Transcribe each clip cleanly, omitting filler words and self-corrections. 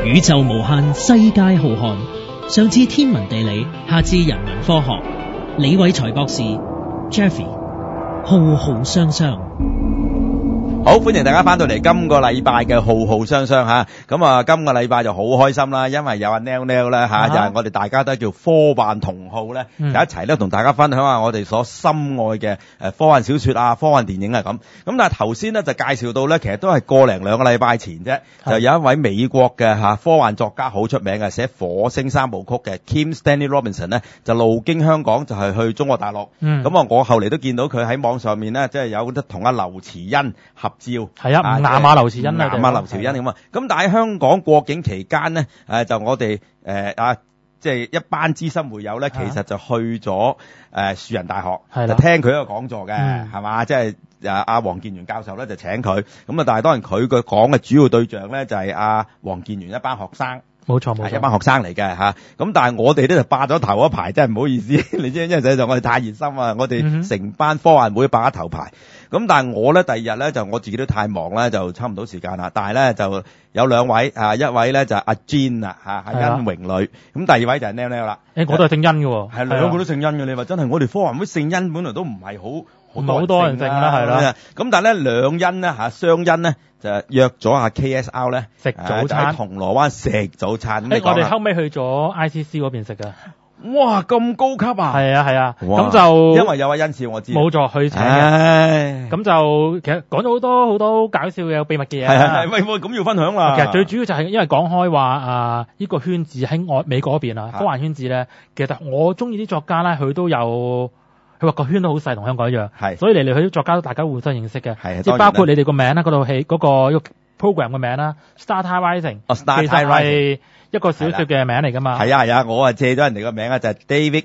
宇宙無限，世界浩瀚，上至天文地理，下至人文科學。李偉才博士 Jeffrey 浩浩雙雙。 好，歡迎大家翻到嚟今個禮拜嘅浩浩雙雙吓，咁啊今個禮拜就好開心啦，因為有阿 Neil 咧吓，就係我哋大家都叫科幻同好咧，就一齊咧同大家分享下我哋所深愛嘅科幻小說啊、科幻電影啊咁。咁但係頭先咧就介紹到咧，其實都係個零兩個禮拜前啫，就有一位美國嘅吓科幻作家好出名嘅，寫火星三部曲嘅 Kim Stanley Robinson 咧，就路經香港就係去中國大陸。咁啊，我後嚟都見到佢喺網上面咧，即係有得同阿劉慈欣合照， 係啊，亞馬劉慈欣啊， 亞馬劉慈欣咁啊。咁但係喺香港過境期間咧，就我哋即係一班資深會友咧，其實就去咗樹仁大學，就聽佢一個講座嘅，係嘛？即係阿黃建元教授咧就請佢，咁啊，但係當然佢嘅講嘅主要對象咧就係阿黃建元一班學生。 冇錯，冇錯， 一班學生嚟嘅吓，咁但係我哋咧就霸咗頭一排，真係唔好意思，你知，因為實在我哋太熱心啊，我哋成班科幻會霸咗頭排，咁但係我咧第二日咧就我自己都太忙啦，就抽唔到時間啦，但係咧就有兩位一位咧就阿 Jean 啊吓，係甄榮女，咁第二位就係 Neil 啦， 我都係姓甄嘅， 係兩個都姓甄嘅，你話真係我哋科幻會姓甄本來都唔係好多人姓啦，係啦， 咁但係咧兩甄咧吓，雙甄咧。就約咗阿 KSR 咧食早餐， 喺銅鑼灣食早餐。 我哋後尾去咗 ICC 嗰邊食㗎。 哇，咁高級啊！ 係啊，咁就因為有位恩師我知。 冇錯，去請嘅。咁就其實講咗好多搞笑嘅秘密嘅嘢。 係喂，咁要分享啦。 其實最主要就係因為講開話呢個圈子喺美國嗰邊啊，科幻圈子咧，其實我中意啲作家咧，佢都有。佢話個圈都好細，同香港一樣，所以嚟嚟去去作家都大家互相認識嘅，即係包括你哋個名啦，嗰套戲嗰個 program 嘅名啦 ，Star Rising， 其實係一個小說嘅名嚟噶嘛。係啊，我借咗人哋個名啊，就係 David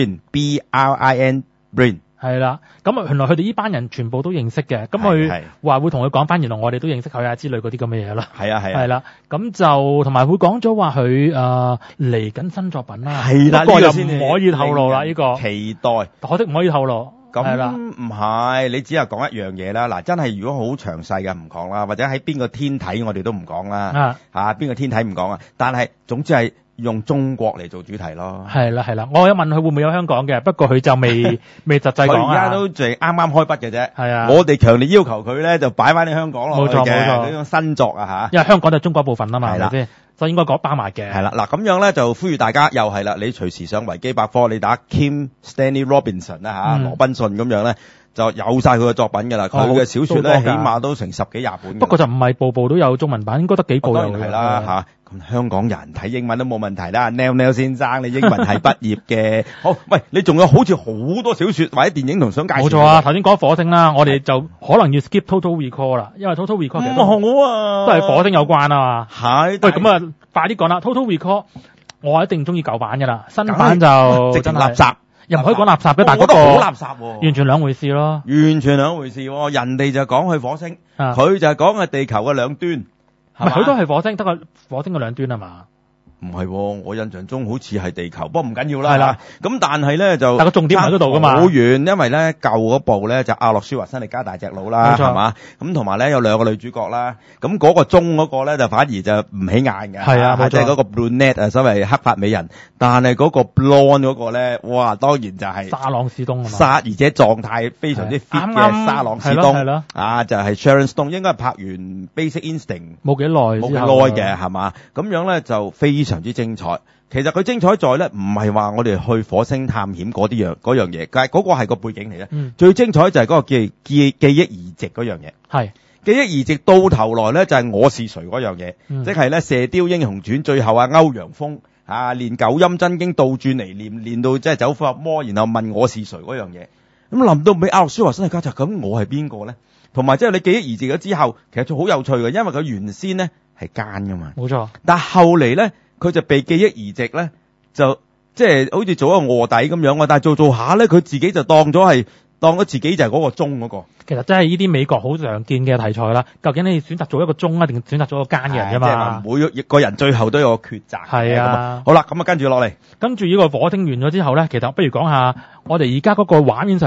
Brin，Brin Brin。係啦，咁啊，原來佢哋呢班人全部都認識嘅，咁佢話會同佢講翻，原來我哋都認識佢啊之類嗰啲咁嘅嘢啦。係啦，咁就同埋會講咗話佢嚟緊新作品啦。係啦，呢個就唔可以透露啦，呢個期待， 可惜唔可以透露。 咁唔係，你只係講一樣嘢啦。嗱，真係如果好詳細嘅唔講啦，或者喺邊個天體我哋都唔講啦。邊個天體唔講啊？但係總之係。用中國嚟做主題咯，係啦，我有問佢會唔會有香港嘅，不過佢就未實際講啊。佢而家都淨係啱啱開筆嘅啫，係啊。我哋強烈要求佢咧就擺翻啲香港落去嘅，冇錯，呢種新作啊吓。因為香港就係中國部分啊嘛，係咪先？所以應該講包埋嘅。係啦，嗱咁樣咧就呼籲大家又係啦，你隨時上維基百科，你打 Kim Stanley Robinson 啦吓，羅賓遜咁樣咧。就有晒佢嘅作品㗎啦，佢嘅小說咧起碼都成10幾20本。不過就唔係部部都有中文版，應該得幾部有。當然係啦嚇，咁香港人睇英文都冇問題啦。Neil 先生，你英文係畢業嘅。好，喂，你仲有好似好多小說或者電影同想介紹。冇錯啊，頭先講火星啦，我哋就可能要 skip Total Recall 啦，因為 Total Recall 其實都係火星有關啊嘛。係。喂，咁啊，快啲講啦 ，Total Recall 我一定中意舊版㗎啦，新版就直情垃圾。又唔可以講垃圾嘅，但係嗰個好垃圾喎，完全兩回事咯。完全兩回事喎，人哋就講去火星，佢就係講係地球嘅兩端，係佢都係火星，得個火星嘅兩端係嘛？唔係，我印象中好似係地球，不過唔緊要啦。係啦，咁但係咧就，但個重點喺嗰度噶嘛，好遠，因為咧舊嗰部咧就阿諾舒華辛力加大隻佬啦，係嘛？咁同埋咧有兩個女主角啦，咁嗰個中嗰個咧就反而就唔起眼嘅，係啊，即係嗰個 brunette 啊，所謂黑髮美人，但係嗰個 blonde 嗰個咧，哇，當然就係沙朗史東啊嘛，而且狀態非常之 fit 嘅沙朗史東，係咯，啊就係 Sharon Stone，應該係拍完 Basic Instinct 冇幾耐嘅係嘛？咁樣咧就非常之精彩。其實佢精彩在咧，唔係話我哋去火星探險嗰樣嘢，但係嗰個係個背景嚟嘅。最精彩就係嗰個記憶移植嗰樣嘢。係記憶移植到頭來咧，就係我是誰嗰樣嘢，即係咧《射雕英雄傳》最後啊歐陽鋒練九陰真經倒轉嚟練到即係走火入魔，然後問我是誰嗰樣嘢。咁臨到尾阿諾舒華辛力加就咁，我係邊個咧？同埋即係你記憶移植咗之後，其實就好有趣嘅，因為佢原先咧係奸噶嘛。冇錯。但係後嚟咧，佢就被記憶移植咧，就即係好似做一個臥底咁樣啊！但係做下咧，佢自己就當咗自己就係嗰個忠嗰個。其實真係呢啲美國好常見嘅題材啦。究竟你選擇做一個忠啊，定選擇做一個奸嘅人㗎嘛？即係每個人最後都有個抉擇。係啊。好啦，咁啊跟住落嚟，跟住呢個火星完咗之後咧，其實不如講下我哋而家嗰個畫面上咧，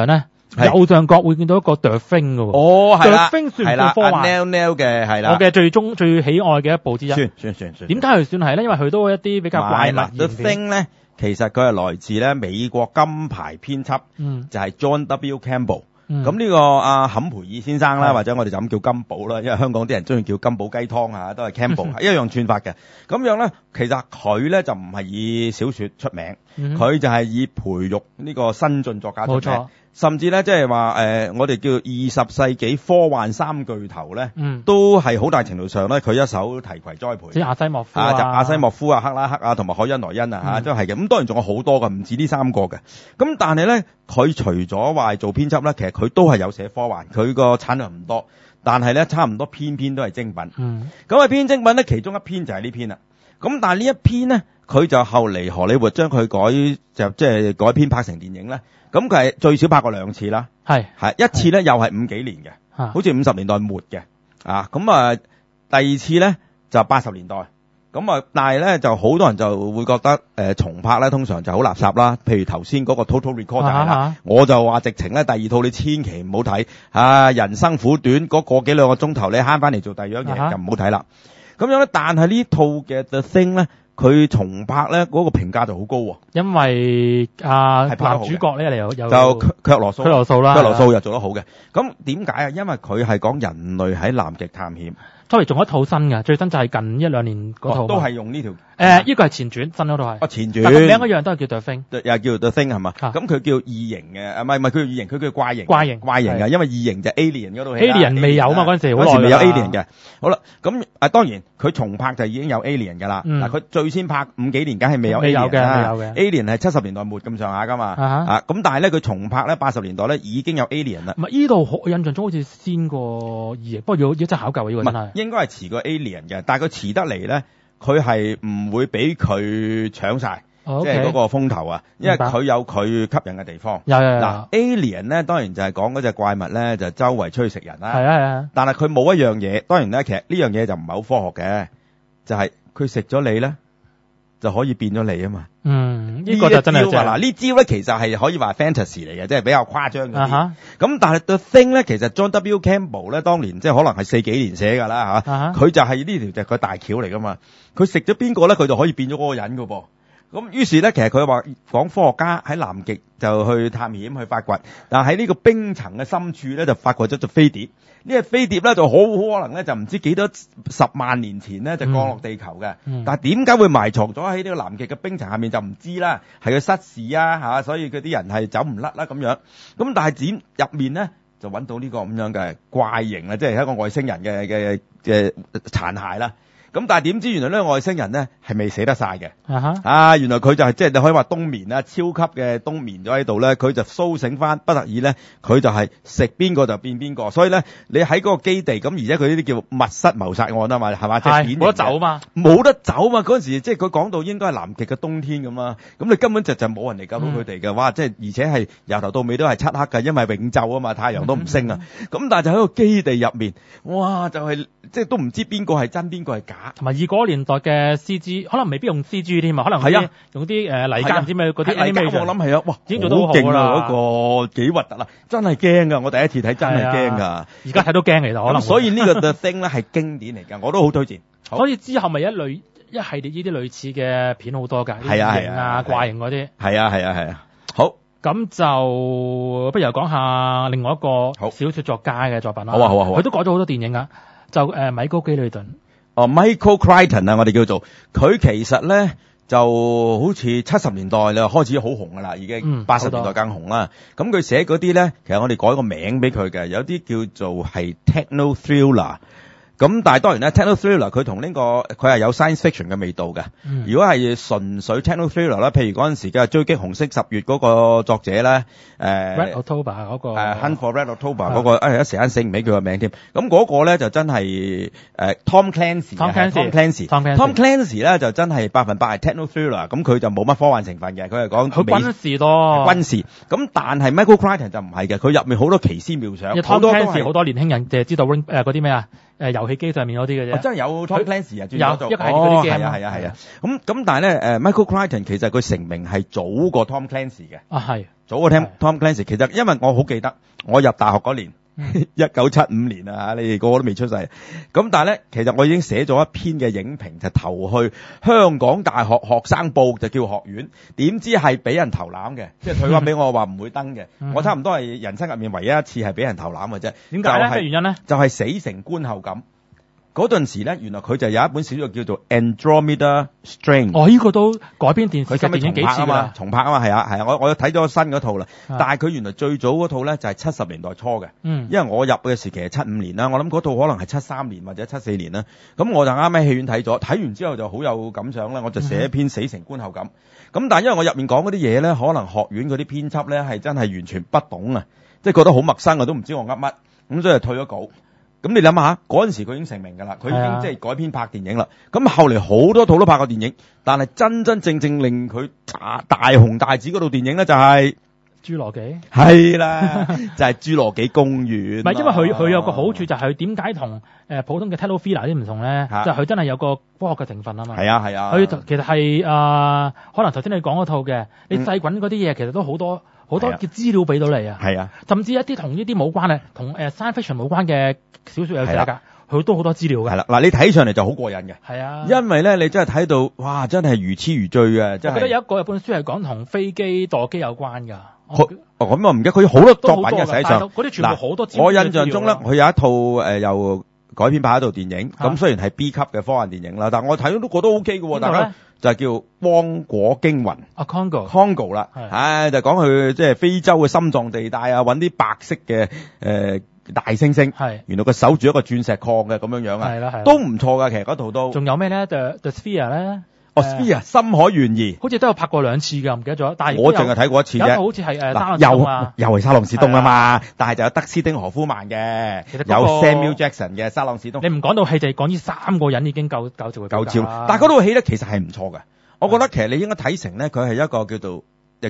右上角會見到一個 The Thing 嘅喎。 哦，係啦 The Thing 算唔算科幻 ？Nell 嘅係啦。 我嘅最喜愛嘅一部之一。 算。 點解佢算係咧？因為佢都有一啲比較怪物片。 The Thing 咧，其實佢係來自咧美國金牌編輯，就係 John W. Campbell。咁呢個阿坎培爾先生啦，或者我哋就咁叫金寶啦，因為香港啲人中意叫金寶雞湯啊，都係 Campbell 一樣串法嘅。咁樣咧，其實佢咧就唔係以小說出名，佢就係以培育呢個新晉作家出名。冇錯。甚至咧，即係話我哋叫20世紀科幻三巨頭咧，都係好大程度上咧，佢一手提攜栽培。 即係阿西莫夫就阿西莫夫啊、克拉克啊，同埋海恩萊恩啊，都係嘅。咁當然仲有好多嘅，唔止呢三個嘅。咁但係咧，佢除咗話做編輯咧，其實佢都係有寫科幻，佢個產量唔多，但係咧差唔多篇篇都係精品。咁篇精品咧，其中一篇就係呢篇啦。咁但係呢一篇咧，佢就後嚟荷里活將佢即係改編拍成電影咧。咁佢係最少拍過2次啦，係一次咧又係50幾年嘅，好似50年代末嘅，咁第二次咧就80年代，咁但係咧就好多人就會覺得重拍咧通常就好垃圾啦，譬如頭先嗰個 Total Recall 就係啦，我就話直情咧第二套你千祈唔好睇，人生苦短嗰個幾兩個鐘頭你慳翻嚟做第二樣嘢就唔好睇啦。咁樣咧，但係呢套嘅 The Thing 咧，佢重拍咧嗰個評價就好高喎，因為男主角咧就卻羅素啦，卻羅素又做得好嘅。咁點解啊？因為佢係講人類喺南極探險。Sorry，仲有一套新嘅，最新就係近1-2年嗰套。都係用呢條。呢個係前傳，新嗰套係。前傳。但係名一樣都係叫 The Thing。又叫 The Thing 係嘛？咁佢叫異形嘅，唔係佢叫異形，佢叫怪形。怪形嘅，因為異形就 Alien 嗰套戲。Alien 未有嘛？嗰陣時好耐。嗰時未有 Alien 嘅。好啦，咁當然佢重拍就已經有 Alien 㗎啦。嗱，佢最先拍50幾年，梗係未有 Alien 啦。未有嘅。Alien 係70年代末咁上下㗎嘛。咁但係咧，佢重拍咧80年代咧已經有 Alien 啦。唔係，呢度印象中好似先過異形，不過要真係考究呢個真係。應該係遲過 Alien 嘅，但係佢遲得嚟咧，佢係唔會俾佢搶晒，即係嗰個風頭啊，因為佢有佢吸引嘅地方。嗱 Alien 咧，當然就係講嗰隻怪物咧，就周圍出去食人啦。係啊。但係佢冇一樣嘢，當然咧，其實呢樣嘢就唔係好科學嘅，就係佢食咗你咧，就可以變咗你啊嘛。呢個就真係嗱，呢招咧其實係可以話 fantasy 嚟嘅，即係比較誇張嗰啲。咁但係 The Thing 咧，其實 John W. Campbell 咧，當年即係可能係40幾年寫㗎啦嚇，佢就係呢條就係佢大橋嚟㗎嘛。佢食咗邊個咧，佢就可以變咗嗰個人㗎噃。咁於是咧，其實佢話講科學家喺南極就去探險去發掘，但係喺呢個冰層嘅深處咧就發掘咗隻飛碟。呢隻飛碟咧就好可能咧就唔知幾多10萬年前咧就降落地球嘅。但係點解會埋藏咗喺呢個南極嘅冰層下面就唔知啦，係佢失事啊嚇，所以佢啲人係走唔甩啦咁樣。咁但係點入面咧就揾到呢個咁樣嘅怪形啊，即係一個外星人嘅殘骸啦。咁但係點知原來呢個外星人咧係未死得晒嘅。原來佢就係即係你可以話冬眠啦，超級嘅冬眠咗喺度咧，佢就甦醒翻，不得已咧佢就係食邊個就變邊個。所以咧你喺嗰個基地咁，而且佢呢啲叫密室謀殺案啊嘛，係嘛？即係冇得走嘛，冇得走嘛。嗰陣時即係佢講到應該係南極嘅冬天咁啊，咁你根本就冇人嚟救到佢哋嘅。哇！即係而且係由頭到尾都係漆黑嘅，因為永晝啊嘛，太陽都唔升啊。咁但係就喺個基地入面，哇！就係即係都唔知邊個係真邊個係假。同埋以嗰個年代嘅 CG，可能未必用 CG 添啊，可能用啲泥膠唔知咩嗰啲泥膠，我諗係啊，哇，已經做到好勁啦，嗰個幾核突啦，真係驚噶，我第一次睇真係驚噶，而家睇都驚其實可能。所以呢個 The Thing 咧係經典嚟噶，我都好推薦。所以之後咪一系列呢啲類似嘅片好多噶，異形啊、怪形嗰啲。係啊，好。咁就不如又講下另外一個小說作家嘅作品啦。好啊，佢都改咗好多電影噶，就米高基里頓。Michael Crichton 啊，我哋叫做佢，其實咧就好似70年代啦開始好紅噶啦，已經80年代更紅啦。咁佢寫嗰啲咧，其實我哋改個名俾佢嘅，有啲叫做係 Techno Thriller。咁但係當然咧 Techno Thriller 佢同呢個佢係有 science fiction 嘅味道嘅。如果係純粹 Techno Thriller 啦，譬如嗰陣時嘅追擊紅色10月嗰個作者咧，Red October 嗰個Hunt for Red October 嗰個，一時間醒唔起佢個名添。咁嗰個咧就真係Tom Clancy。Tom Clancy 咧就真係100%係 Techno Thriller，咁佢就冇乜科幻成分嘅，佢係講佢軍事多。軍事。咁但係 Michael Crichton 就唔係嘅，佢入面好多奇思妙想。Tom Clancy 好多年輕人就係知道嗰啲咩啊？ 遊戲機上面嗰啲嘅啫。 真係有 Tom Clancy 啊，轉咗做有一個係嗰啲 game 係啊。咁但係咧Michael Crichton 其實佢成名係早過 Tom Clancy 嘅。 係。 早過 Tom Clancy，其實因為我好記得我入大學嗰年。1975年啊，你哋個個都未出世。咁但係咧，其實我已經寫咗一篇嘅影評，就投去香港大學學生報，就叫學院。點知係俾人投籃嘅，即係退翻俾我話唔會登嘅。我差唔多係人生入面唯一一次係俾人投籃嘅啫。 點解咧？咩原因咧？ 就係死成觀後感。嗰陣時咧，原來佢就有一本小說叫做 Andromeda Strain。 呢個都改編電視電影幾次啦， 重拍啊嘛，係啊，我睇咗新嗰套啦。但係佢原來最早嗰套咧就係70年代初嘅，因為我入嘅時期係75年啦，我諗嗰套可能係73年或者74年啦。咁我就啱喺戲院睇咗，睇完之後就好有感想啦，我就寫一篇死成觀後感。咁但係因為我入面講嗰啲嘢咧，可能學院嗰啲編輯咧係真係完全不懂啊，即係覺得好陌生啊，都唔知我噏乜，咁所以就退咗稿。咁你諗下，嗰陣時佢已經成名㗎啦，佢已經即係改編拍電影啦。咁後嚟好多套都拍過電影，但係真真正正令佢大紅大紫嗰套電影咧就係侏羅紀。係啦，就係侏羅紀公園。 唔係，因為佢有個好處就係點解同普通嘅 Telovilla 啲唔同咧？就係佢真係有個科學嘅成分啊嘛。係啊。佢其實係可能頭先你講嗰套嘅，你細滾嗰啲嘢其實都好多嘅資料俾到你啊。係啊，甚至一啲同呢啲冇關嘅，同science fiction 冇關嘅小說有寫㗎，佢都好多資料㗎。係啦，嗱，你睇上嚟就好過癮嘅。係啊，因為咧你真係睇到，哇，真係如痴如醉嘅，真係。我記得有一個日本書係講同飛機墮機有關㗎。咁我唔記得，佢好多作品嘅實際上。嗰啲全部好多資料。我印象中咧，佢有一套又改編拍一套電影，咁雖然係 B 級嘅科幻電影啦，但係我睇到都覺得 OK 嘅喎，大家就係叫《汪果驚魂》Congo 啦，就講佢即係非洲嘅心臟地帶啊，揾啲白色嘅大猩猩，原來佢守住一個鑽石礦嘅咁樣啊，都唔錯噶，其實嗰套都。仲有咩咧？The Sphere 咧？Sphere 深海懸疑，好似都有拍過2次㗎，唔記得咗。但係我淨係睇過一次啫。有一套好似係沙朗史東啊，又係沙朗史東啊嘛，但係就有德斯汀何夫曼嘅，有 Samuel Jackson 嘅沙朗史東。你唔講到戲就係講呢3個人已經夠照佢夠照。但係嗰套戲咧其實係唔錯嘅，我覺得其實你應該睇成咧佢係一個叫做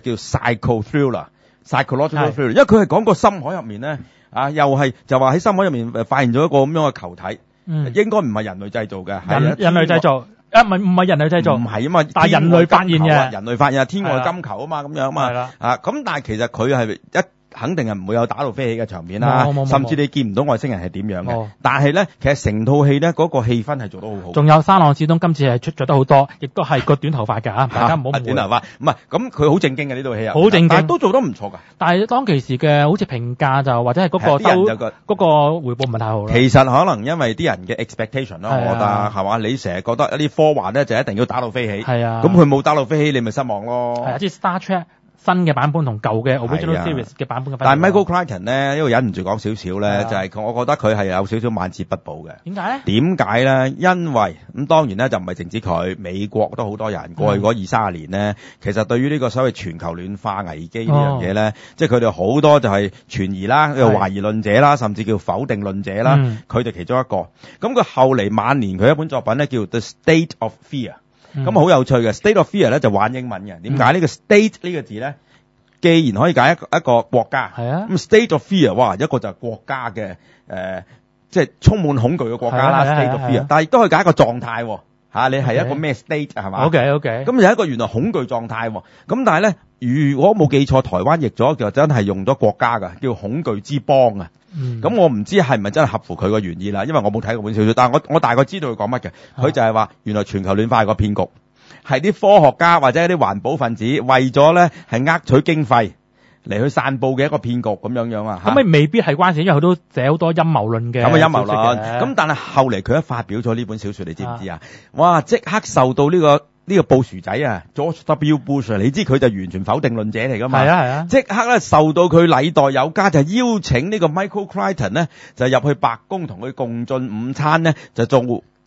psycho thriller，psychological thriller，因為佢係講個深海入面咧又係就話喺深海入面發現咗一個咁樣嘅球體，應該唔係人類製造嘅，人類製造。唔係人類製造，唔係啊嘛，但係人類發現嘅，人類發現天外金球啊嘛，咁樣啊嘛，咁但係其實佢係肯定係唔會有打到飛起嘅場面啦，甚至你見唔到外星人係點樣嘅。但係咧，其實成套戲咧嗰個氣氛係做得好好。仲有沙朗史東今次係出咗得好多，亦都係個短頭髮㗎嚇，大家唔好誤會。短頭髮唔係咁，佢好正經嘅呢套戲啊，好正經，但係都做得唔錯㗎。但係當其時嘅好似評價就或者係嗰個回報唔係太好啦。其實可能因為啲人嘅 expectation 咯，我覺得係嘛？你成日覺得一啲科幻咧就一定要打到飛起，係啊，咁佢冇打到飛起，你咪失望咯。係啊，即係 Star Trek。新嘅版本同舊嘅 original series 嘅版本嘅，但係 Michael Crichton 咧，因為忍唔住講少少咧，就係我覺得佢係有少少萬事不保嘅。點解咧？點解咧？因為咁當然咧就唔係淨止佢，美國都好多人過去嗰20-30年咧，其實對於呢個所謂全球暖化危機呢樣嘢咧，即係佢哋好多就係存疑啦、懷疑論者啦，甚至叫否定論者啦，佢哋其中一個。咁佢後嚟晚年佢一本作品咧叫 The State of Fear。咁好有趣嘅 State of Fear 咧就玩英文嘅，點解呢個 State 呢個字咧？既然可以解一個國家，係啊，咁 State of Fear，哇，一個就係國家嘅即係充滿恐懼嘅國家啦 ，State of Fear，但係亦都可以解一個狀態嚇，你係一個咩 state 係嘛？OK，咁有一個原來恐懼狀態喎，咁但係咧，如果冇記錯，台灣譯咗就真係用咗國家㗎，叫恐懼之邦啊。咁我唔知係咪真係合乎佢個原意啦，因為我冇睇過本小說，但係我大概知道佢講乜嘅。佢就係話原來全球暖化係個騙局，係啲科學家或者啲環保分子為咗咧係呃取經費嚟去散佈嘅一個騙局咁樣啊。咁咪未必係關事，因為佢都寫好多陰謀論嘅。咁陰謀論。咁但係後嚟佢一發表咗呢本小說，你知唔知啊？哇！即刻受到呢個布殊仔啊 ，George W. Bush， 你知佢就完全否定論者嚟噶嘛？係啊。即刻咧受到佢禮待有加，就邀請呢個 Michael Crichton 咧就入去白宮同佢共進午餐咧，就做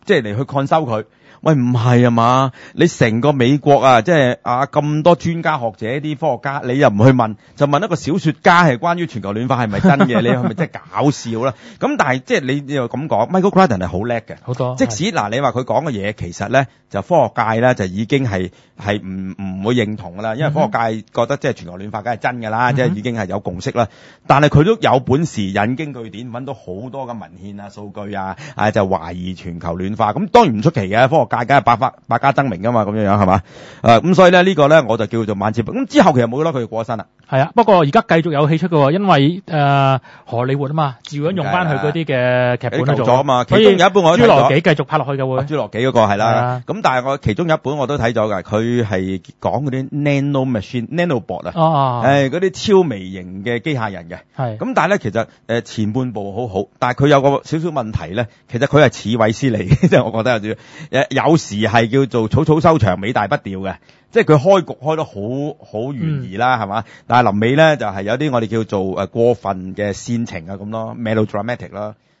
即係嚟去抗收佢。喂，唔係啊嘛？你成個美國啊，即係咁多專家學者啲科學家，你又唔去問，就問一個小說家係關於全球暖化係咪真嘅？你係咪真係搞笑啦？咁但係即係你又咁講 ，Michael Crichton 係好叻嘅， 好多。 即使嗱，你話佢講嘅嘢，其實咧就科學界咧就已經係唔會認同噶啦，因為科學界覺得即係全球暖化梗係真㗎啦，即係已經係有共識啦。但係佢都有本事引經據典揾到好多嘅文獻啊、數據啊，就懷疑全球暖化。咁當然唔出奇嘅，科學界梗係百家爭鳴噶嘛，咁樣係嘛？咁所以咧呢個咧我就叫做晚節。咁之後其實冇啦，佢就過身啦。 係啊，不過而家繼續有戲出嘅喎，因為荷里活啊嘛，照樣用翻佢嗰啲嘅劇本去做啊嘛。其中有一本我都睇咗，侏羅紀繼續拍落去嘅會。 侏羅紀嗰個係啦。咁但係我其中有一本我都睇咗㗎，佢係講嗰啲 nano machine、nanobot 啊，嗰啲超微型嘅機械人嘅。係。咁但係咧其實前半部好好，但係佢有個少少問題咧，其實佢係似韋斯利，即係我覺得有少有時係叫做草草收場，尾大不掉嘅。即係佢開局開得好懸疑啦，係嘛？但係臨尾咧就係有啲我哋叫做過分嘅煽情啊咁咯，melodramatic 啦。